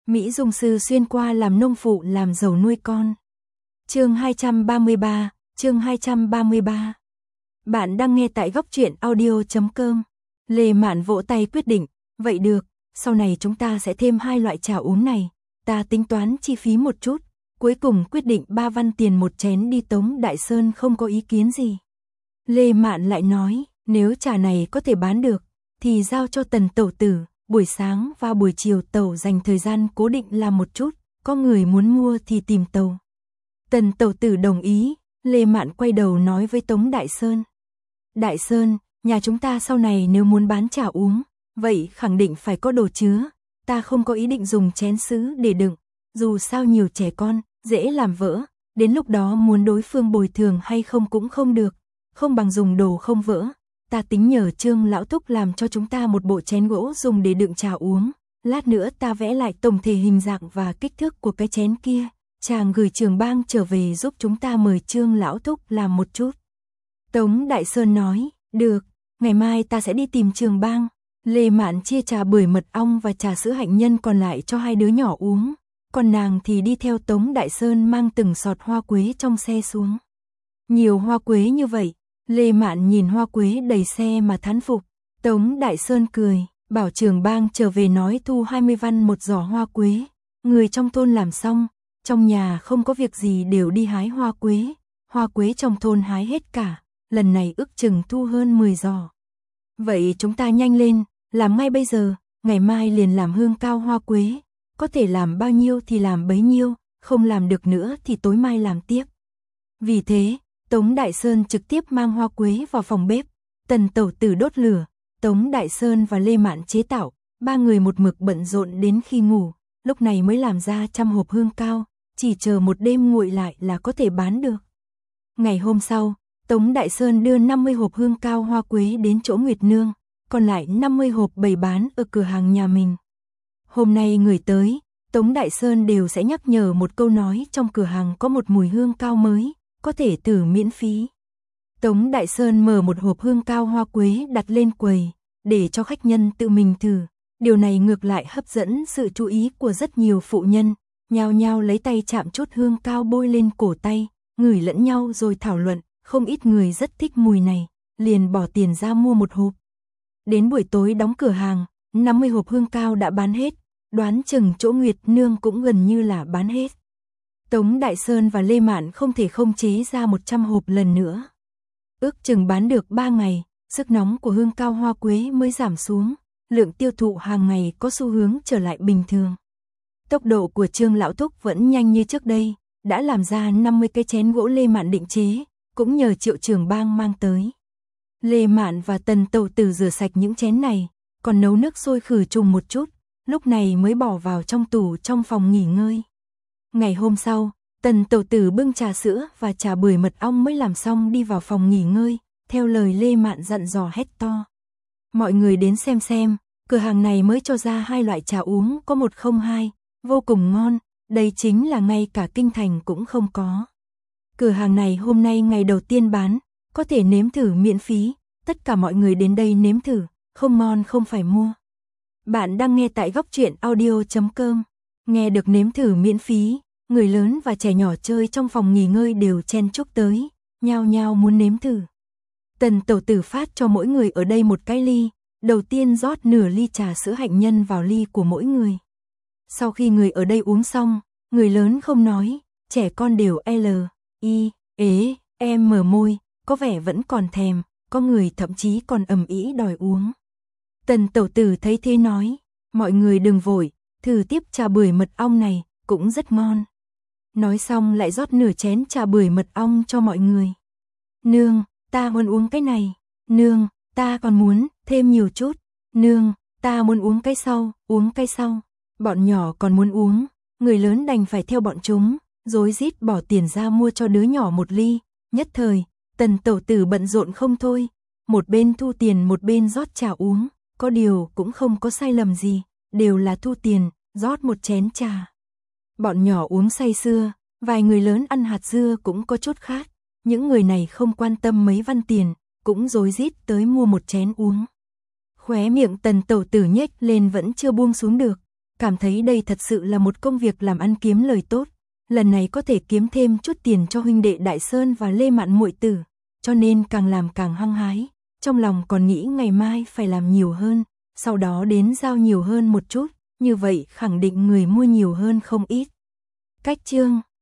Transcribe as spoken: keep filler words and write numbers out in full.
Mỹ Dung Sư xuyên qua làm nông phụ làm giàu nuôi con. Chương hai trăm ba mươi ba, chương hai trăm ba mươi ba. Bạn đang nghe tại góc truyện audio chấm com. Lê Mạn vỗ tay quyết định, vậy được, sau này chúng ta sẽ thêm hai loại trà uống này, ta tính toán chi phí một chút, cuối cùng quyết định ba văn tiền một chén đi Tống Đại Sơn không có ý kiến gì. Lê Mạn lại nói, nếu trà này có thể bán được, thì giao cho Tần tẩu tử, buổi sáng và buổi chiều tẩu dành thời gian cố định làm một chút, có người muốn mua thì tìm tẩu. Tần tẩu tử đồng ý, Lê Mạn quay đầu nói với Tống Đại Sơn. Đại Sơn, nhà chúng ta sau này nếu muốn bán trà uống, vậy khẳng định phải có đồ chứa, ta không có ý định dùng chén sứ để đựng, dù sao nhiều trẻ con, dễ làm vỡ, đến lúc đó muốn đối phương bồi thường hay không cũng không được, không bằng dùng đồ không vỡ. Ta tính nhờ Trương lão thúc làm cho chúng ta một bộ chén gỗ dùng để đựng trà uống, lát nữa ta vẽ lại tổng thể hình dạng và kích thước của cái chén kia, chàng gửi Trường Bang trở về giúp chúng ta mời Trương lão thúc làm một chút. Tống Đại Sơn nói, được, ngày mai ta sẽ đi tìm Trường Bang. Lê Mạn chia trà bưởi mật ong và trà sữa hạnh nhân còn lại cho hai đứa nhỏ uống, còn nàng thì đi theo Tống Đại Sơn mang từng sọt hoa quế trong xe xuống. Nhiều hoa quế như vậy, Lê Mạn nhìn hoa quế đầy xe mà thán phục. Tống Đại Sơn cười, bảo Trường Bang trở về nói thu hai mươi văn một giỏ hoa quế. Người trong thôn làm xong, trong nhà không có việc gì đều đi hái hoa quế. Hoa quế trong thôn hái hết cả, lần này ước chừng thu hơn mười giỏ. Vậy chúng ta nhanh lên, làm ngay bây giờ, ngày mai liền làm hương cao hoa quế. Có thể làm bao nhiêu thì làm bấy nhiêu, không làm được nữa thì tối mai làm tiếp. Vì thế, Tống Đại Sơn trực tiếp mang hoa quế vào phòng bếp, Tần tẩu tử đốt lửa, Tống Đại Sơn và Lê Mạn chế tạo, ba người một mực bận rộn đến khi ngủ, lúc này mới làm ra trăm hộp hương cao, chỉ chờ một đêm nguội lại là có thể bán được. Ngày hôm sau, Tống Đại Sơn đưa năm mươi hộp hương cao hoa quế đến chỗ Nguyệt Nương, còn lại năm mươi hộp bày bán ở cửa hàng nhà mình. Hôm nay người tới, Tống Đại Sơn đều sẽ nhắc nhở một câu nói trong cửa hàng có một mùi hương cao mới, có thể thử miễn phí. Tống Đại Sơn mở một hộp hương cao hoa quế đặt lên quầy, để cho khách nhân tự mình thử. Điều này ngược lại hấp dẫn sự chú ý của rất nhiều phụ nhân, nhao nhao lấy tay chạm chút hương cao bôi lên cổ tay, ngửi lẫn nhau rồi thảo luận, không ít người rất thích mùi này, liền bỏ tiền ra mua một hộp. Đến buổi tối đóng cửa hàng, năm mươi hộp hương cao đã bán hết, đoán chừng chỗ Nguyệt Nương cũng gần như là bán hết. Tống Đại Sơn và Lê Mạn không thể không chế ra một trăm hộp lần nữa. Ước chừng bán được ba ngày, sức nóng của hương cao hoa quế mới giảm xuống, lượng tiêu thụ hàng ngày có xu hướng trở lại bình thường. Tốc độ của Trương lão thúc vẫn nhanh như trước đây, đã làm ra năm mươi cái chén gỗ Lê Mạn định chế, cũng nhờ Triệu Trường Bang mang tới. Lê Mạn và Tần tẩu tử rửa sạch những chén này, còn nấu nước sôi khử trùng một chút, lúc này mới bỏ vào trong tủ trong phòng nghỉ ngơi. Ngày hôm sau, Tần tẩu tử bưng trà sữa và trà bưởi mật ong mới làm xong đi vào phòng nghỉ ngơi, theo lời Lê Mạn dặn dò hét to. Mọi người đến xem xem, cửa hàng này mới cho ra hai loại trà uống có một không hai, vô cùng ngon, đây chính là ngay cả kinh thành cũng không có. Cửa hàng này hôm nay ngày đầu tiên bán, có thể nếm thử miễn phí, tất cả mọi người đến đây nếm thử, không ngon không phải mua. Bạn đang nghe tại góc truyện audio chấm com. Nghe được nếm thử miễn phí, người lớn và trẻ nhỏ chơi trong phòng nghỉ ngơi đều chen chúc tới, nhao nhao muốn nếm thử. Tần tẩu tử phát cho mỗi người ở đây một cái ly, đầu tiên rót nửa ly trà sữa hạnh nhân vào ly của mỗi người. Sau khi người ở đây uống xong, người lớn không nói, trẻ con đều L, I, ế, em mở môi, có vẻ vẫn còn thèm, có người thậm chí còn ầm ĩ đòi uống. Tần tẩu tử thấy thế nói, mọi người đừng vội, thử tiếp trà bưởi mật ong này, cũng rất ngon. Nói xong lại rót nửa chén trà bưởi mật ong cho mọi người. Nương, ta muốn uống cái này. Nương, ta còn muốn, thêm nhiều chút. Nương, ta muốn uống cái sau, uống cái sau. Bọn nhỏ còn muốn uống, người lớn đành phải theo bọn chúng, rối rít bỏ tiền ra mua cho đứa nhỏ một ly. Nhất thời, Tần tẩu tử bận rộn không thôi, một bên thu tiền một bên rót trà uống, có điều cũng không có sai lầm gì, đều là thu tiền, rót một chén trà. Bọn nhỏ uống say sưa, vài người lớn ăn hạt dưa cũng có chút khát, những người này không quan tâm mấy văn tiền, cũng rối rít tới mua một chén uống. Khóe miệng Tần tẩu tử nhếch lên vẫn chưa buông xuống được, cảm thấy đây thật sự là một công việc làm ăn kiếm lời tốt. Lần này có thể kiếm thêm chút tiền cho huynh đệ Đại Sơn và Lê Mạn muội tử, cho nên càng làm càng hăng hái, trong lòng còn nghĩ ngày mai phải làm nhiều hơn, sau đó đến giao nhiều hơn một chút, như vậy khẳng định người mua nhiều hơn không ít. Cách chương